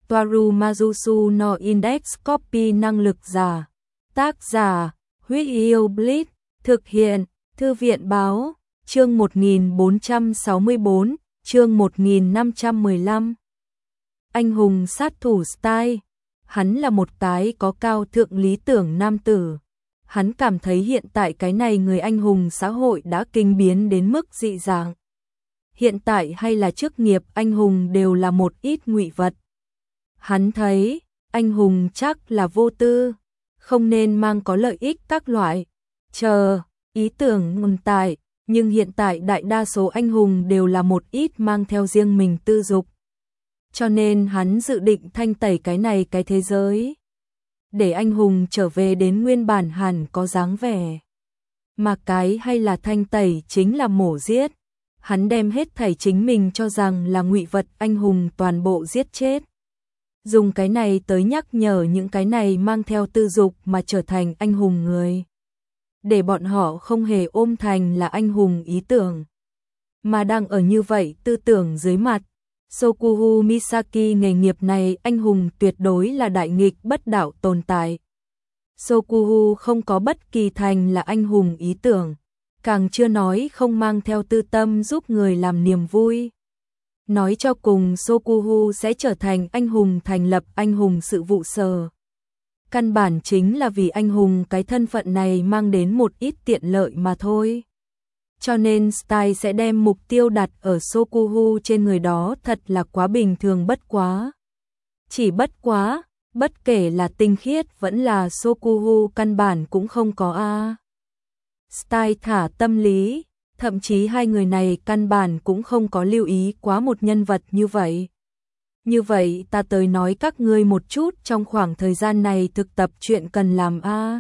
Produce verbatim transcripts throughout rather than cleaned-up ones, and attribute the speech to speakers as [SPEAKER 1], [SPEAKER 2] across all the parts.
[SPEAKER 1] Toaru Mazusu no Index Copy năng lực giả. Tác giả, Huyết Yêu Blitz. Thực hiện, Thư viện báo, chương một nghìn bốn trăm sáu mươi bốn, chương một nghìn năm trăm mười lăm. Anh hùng sát thủ Style. Hắn là một tái có cao thượng lý tưởng nam tử. Hắn cảm thấy hiện tại cái này người anh hùng xã hội đã kinh biến đến mức dị dạng. Hiện tại hay là chức nghiệp anh hùng đều là một ít ngụy vật. Hắn thấy, anh hùng chắc là vô tư, không nên mang có lợi ích các loại. Chờ, ý tưởng nguồn tại, nhưng hiện tại đại đa số anh hùng đều là một ít mang theo riêng mình tư dục. Cho nên hắn dự định thanh tẩy cái này cái thế giới. Để anh hùng trở về đến nguyên bản hẳn có dáng vẻ. Mà cái hay là thanh tẩy chính là mổ giết. Hắn đem hết thảy chính mình cho rằng là ngụy vật anh hùng toàn bộ giết chết. Dùng cái này tới nhắc nhở những cái này mang theo tư dục mà trở thành anh hùng người. Để bọn họ không hề ôm thành là anh hùng ý tưởng. Mà đang ở như vậy tư tưởng dưới mặt. Sokuhu Misaki nghề nghiệp này anh hùng tuyệt đối là đại nghịch bất đạo tồn tại. Sokuhu không có bất kỳ thành là anh hùng ý tưởng. Càng chưa nói không mang theo tư tâm giúp người làm niềm vui. Nói cho cùng Sokuhu sẽ trở thành anh hùng thành lập anh hùng sự vụ sở. Căn bản chính là vì anh hùng cái thân phận này mang đến một ít tiện lợi mà thôi. Cho nên Style sẽ đem mục tiêu đặt ở Sokuhu trên người đó thật là quá bình thường bất quá. Chỉ bất quá, bất kể là tinh khiết vẫn là Sokuhu căn bản cũng không có a. Style thả tâm lý, thậm chí hai người này căn bản cũng không có lưu ý quá một nhân vật như vậy. Như vậy ta tới nói các ngươi một chút trong khoảng thời gian này thực tập chuyện cần làm a.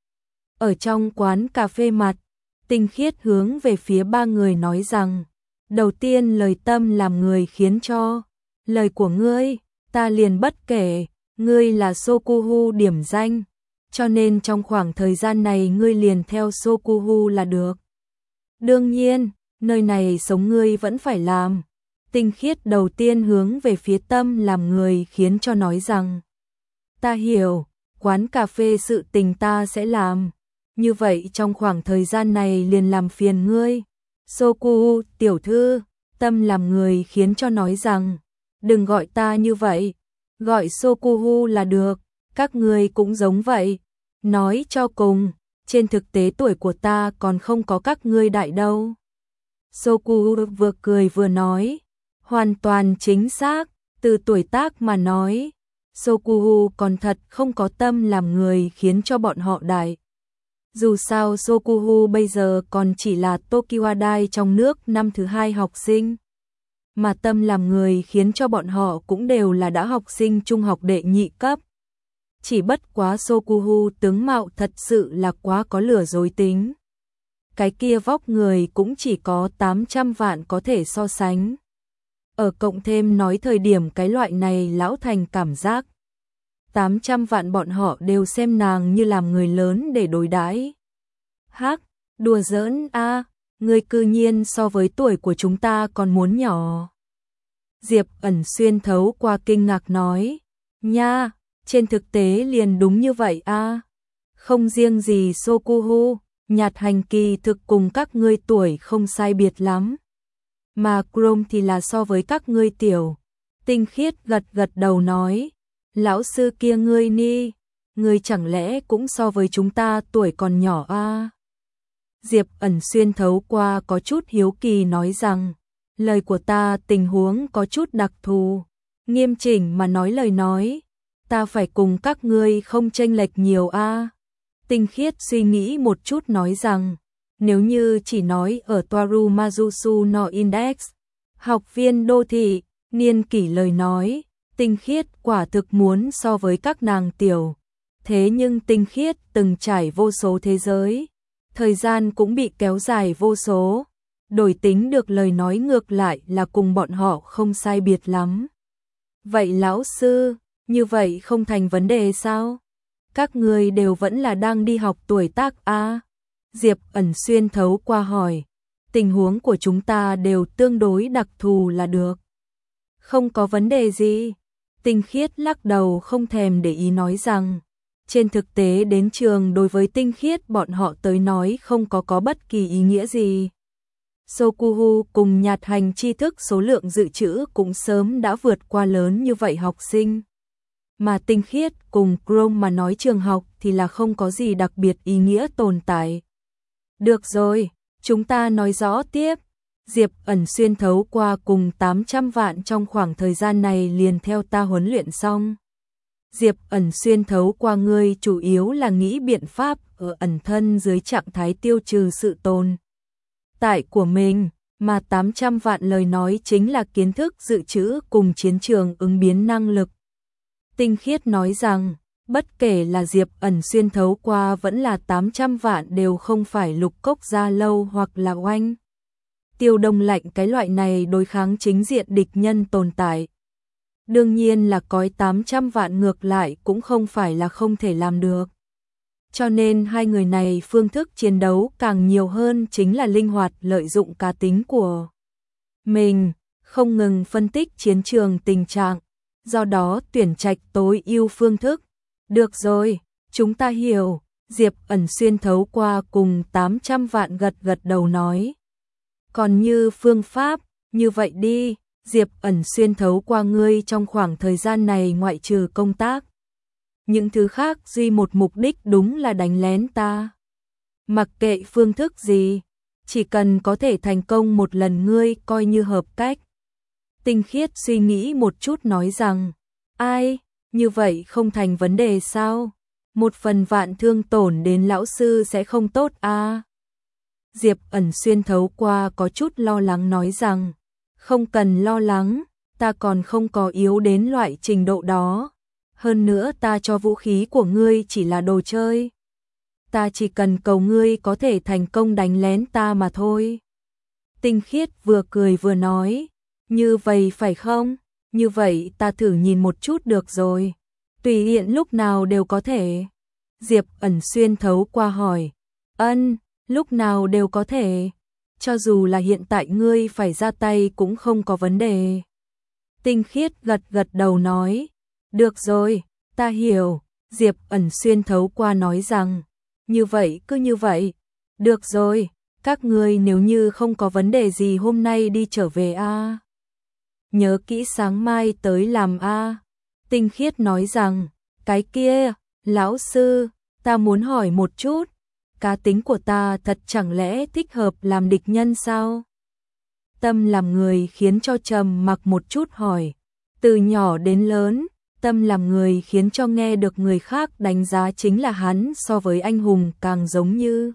[SPEAKER 1] Ở trong quán cà phê mặt, tinh khiết hướng về phía ba người nói rằng, đầu tiên lời tâm làm người khiến cho, lời của ngươi, ta liền bất kể, ngươi là Sokuhu điểm danh, cho nên trong khoảng thời gian này ngươi liền theo Sokuhu là được. Đương nhiên, nơi này sống ngươi vẫn phải làm. Tinh khiết đầu tiên hướng về phía tâm làm người khiến cho nói rằng, ta hiểu, quán cà phê sự tình ta sẽ làm. Như vậy trong khoảng thời gian này liền làm phiền ngươi. Sokuhu tiểu thư, tâm làm người khiến cho nói rằng, đừng gọi ta như vậy, gọi Sokuhu là được, các ngươi cũng giống vậy. Nói cho cùng, trên thực tế tuổi của ta còn không có các ngươi đại đâu. Sokuhu vừa cười vừa nói, hoàn toàn chính xác, từ tuổi tác mà nói, Sokuhu còn thật không có tâm làm người khiến cho bọn họ đại. Dù sao Sokuhu bây giờ còn chỉ là Tokiwadai trong nước năm thứ hai học sinh. Mà tâm làm người khiến cho bọn họ cũng đều là đã học sinh trung học đệ nhị cấp. Chỉ bất quá Sokuhu tướng mạo thật sự là quá có lừa dối tính. Cái kia vóc người cũng chỉ có tám trăm vạn có thể so sánh. Ở cộng thêm nói thời điểm cái loại này lão thành cảm giác. tám trăm vạn bọn họ đều xem nàng như làm người lớn để đối đãi. Hắc, đùa giỡn a, à, ngươi cư nhiên so với tuổi của chúng ta còn muốn nhỏ. Diệp Ẩn xuyên thấu qua kinh ngạc nói, nha, trên thực tế liền đúng như vậy a. À. Không riêng gì Sokuhu, Nhạt Hành kỳ thực cùng các ngươi tuổi không sai biệt lắm. Mà Chrome thì là so với các ngươi tiểu. Tinh khiết gật gật đầu nói, lão sư kia ngươi ni, ngươi chẳng lẽ cũng so với chúng ta tuổi còn nhỏ a? À? Diệp Ẩn xuyên thấu qua có chút hiếu kỳ nói rằng, lời của ta tình huống có chút đặc thù, nghiêm chỉnh mà nói lời nói, ta phải cùng các ngươi không chênh lệch nhiều a. À? Tinh khiết suy nghĩ một chút nói rằng, nếu như chỉ nói ở Toaru Mazusu no Index, học viên đô thị, niên kỷ lời nói, tinh khiết quả thực muốn so với các nàng tiểu. Thế nhưng tinh khiết từng trải vô số thế giới, thời gian cũng bị kéo dài vô số, đổi tính được lời nói ngược lại là cùng bọn họ không sai biệt lắm. Vậy lão sư, như vậy không thành vấn đề sao? Các người đều vẫn là đang đi học tuổi tác a. À? Diệp Ẩn xuyên thấu qua hỏi, tình huống của chúng ta đều tương đối đặc thù là được. Không có vấn đề gì. Tinh Khiết lắc đầu không thèm để ý nói rằng, trên thực tế đến trường đối với Tinh Khiết bọn họ tới nói không có có bất kỳ ý nghĩa gì. Sokuhu cùng nhạt hành tri thức số lượng dự trữ cũng sớm đã vượt qua lớn như vậy học sinh. Mà Tinh Khiết cùng Chrome mà nói trường học thì là không có gì đặc biệt ý nghĩa tồn tại. Được rồi, chúng ta nói rõ tiếp. Diệp Ẩn xuyên thấu qua cùng tám trăm vạn trong khoảng thời gian này liền theo ta huấn luyện xong. Diệp Ẩn xuyên thấu qua ngươi chủ yếu là nghĩ biện pháp ở ẩn thân dưới trạng thái tiêu trừ sự tồn tại của mình, mà tám trăm vạn lời nói chính là kiến thức dự trữ cùng chiến trường ứng biến năng lực. Tinh Khiết nói rằng, bất kể là Diệp Ẩn xuyên thấu qua vẫn là tám trăm vạn đều không phải lục cốc gia lâu hoặc là oanh tiêu đông lạnh cái loại này đối kháng chính diện địch nhân tồn tại. Đương nhiên là cói tám trăm vạn ngược lại cũng không phải là không thể làm được. Cho nên hai người này phương thức chiến đấu càng nhiều hơn chính là linh hoạt lợi dụng cá tính của mình, không ngừng phân tích chiến trường tình trạng, do đó tuyển trạch tối ưu phương thức. Được rồi, chúng ta hiểu, Diệp Ẩn xuyên thấu qua cùng tám trăm vạn gật gật đầu nói. Còn như phương pháp, như vậy đi, Diệp Ẩn xuyên thấu qua ngươi trong khoảng thời gian này ngoại trừ công tác. Những thứ khác duy một mục đích đúng là đánh lén ta. Mặc kệ phương thức gì, chỉ cần có thể thành công một lần ngươi coi như hợp cách. Tinh Khiết suy nghĩ một chút nói rằng, ai, như vậy không thành vấn đề sao? Một phần vạn thương tổn đến lão sư sẽ không tốt à? Diệp Ẩn xuyên thấu qua có chút lo lắng nói rằng, không cần lo lắng, ta còn không có yếu đến loại trình độ đó. Hơn nữa ta cho vũ khí của ngươi chỉ là đồ chơi. Ta chỉ cần cầu ngươi có thể thành công đánh lén ta mà thôi. Tinh Khiết vừa cười vừa nói, như vậy phải không? Như vậy ta thử nhìn một chút được rồi. Tùy hiện lúc nào đều có thể. Diệp Ẩn xuyên thấu qua hỏi, ân, lúc nào đều có thể. Cho dù là hiện tại ngươi phải ra tay cũng không có vấn đề. Tinh Khiết gật gật đầu nói, được rồi, ta hiểu. Diệp Ẩn xuyên thấu qua nói rằng, như vậy cứ như vậy. Được rồi, các ngươi nếu như không có vấn đề gì hôm nay đi trở về a. À. Nhớ kỹ sáng mai tới làm a. À. Tinh Khiết nói rằng, cái kia, lão sư, ta muốn hỏi một chút, cá tính của ta thật chẳng lẽ thích hợp làm địch nhân sao? Tâm làm người khiến cho trầm mặc một chút hỏi, từ nhỏ đến lớn, Tâm làm người khiến cho nghe được người khác đánh giá chính là hắn so với anh hùng càng giống như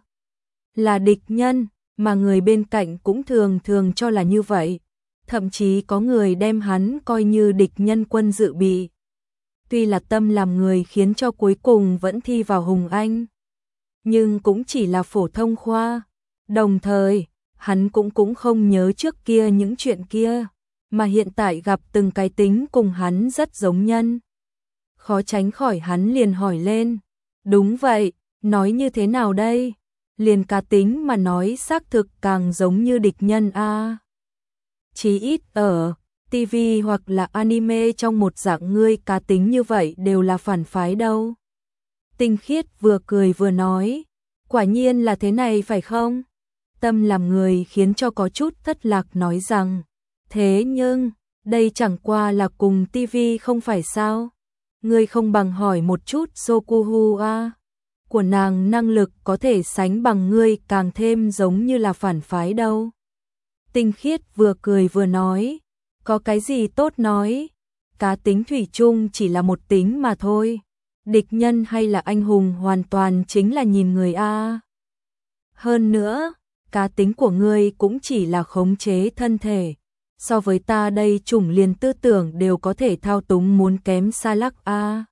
[SPEAKER 1] là địch nhân, mà người bên cạnh cũng thường thường cho là như vậy. Thậm chí có người đem hắn coi như địch nhân quân dự bị. Tuy là Tâm làm người khiến cho cuối cùng vẫn thi vào Hùng Anh, nhưng cũng chỉ là phổ thông khoa. Đồng thời, hắn cũng cũng không nhớ trước kia những chuyện kia, mà hiện tại gặp từng cái tính cùng hắn rất giống nhân. Khó tránh khỏi hắn liền hỏi lên, đúng vậy, nói như thế nào đây? Liền cá tính mà nói xác thực càng giống như địch nhân a. À. Chí ít ở ti vi hoặc là anime trong một dạng ngươi cá tính như vậy đều là phản phái đâu. Tinh Khiết vừa cười vừa nói, quả nhiên là thế này phải không? Tâm làm người khiến cho có chút thất lạc nói rằng, thế nhưng, đây chẳng qua là cùng ti vi không phải sao? Ngươi không bằng hỏi một chút Sokuhu a, của nàng năng lực có thể sánh bằng ngươi càng thêm giống như là phản phái đâu. Tinh Khiết vừa cười vừa nói, có cái gì tốt nói, cá tính thủy chung chỉ là một tính mà thôi. Địch nhân hay là anh hùng hoàn toàn chính là nhìn người a. Hơn nữa, cá tính của ngươi cũng chỉ là khống chế thân thể. So với ta đây chủng liền tư tưởng đều có thể thao túng muốn kém xa lắc a.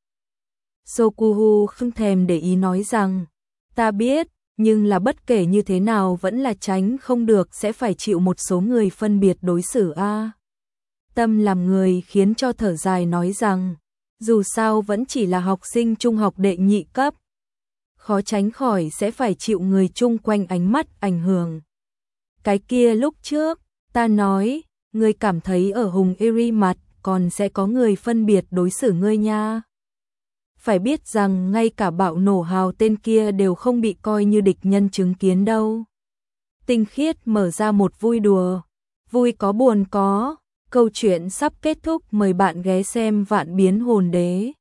[SPEAKER 1] Sokuhu không thèm để ý nói rằng, ta biết, nhưng là bất kể như thế nào vẫn là tránh không được sẽ phải chịu một số người phân biệt đối xử a. Tâm làm người khiến cho thở dài nói rằng, dù sao vẫn chỉ là học sinh trung học đệ nhị cấp, khó tránh khỏi sẽ phải chịu người chung quanh ánh mắt ảnh hưởng. Cái kia lúc trước, ta nói, ngươi cảm thấy ở Hùng Eri mặt còn sẽ có người phân biệt đối xử ngươi nha. Phải biết rằng ngay cả bạo nổ hào tên kia đều không bị coi như địch nhân chứng kiến đâu. Tinh Khiết mở ra một vui đùa, vui có buồn có, câu chuyện sắp kết thúc, mời bạn ghé xem Vạn Biến Hồn Đế.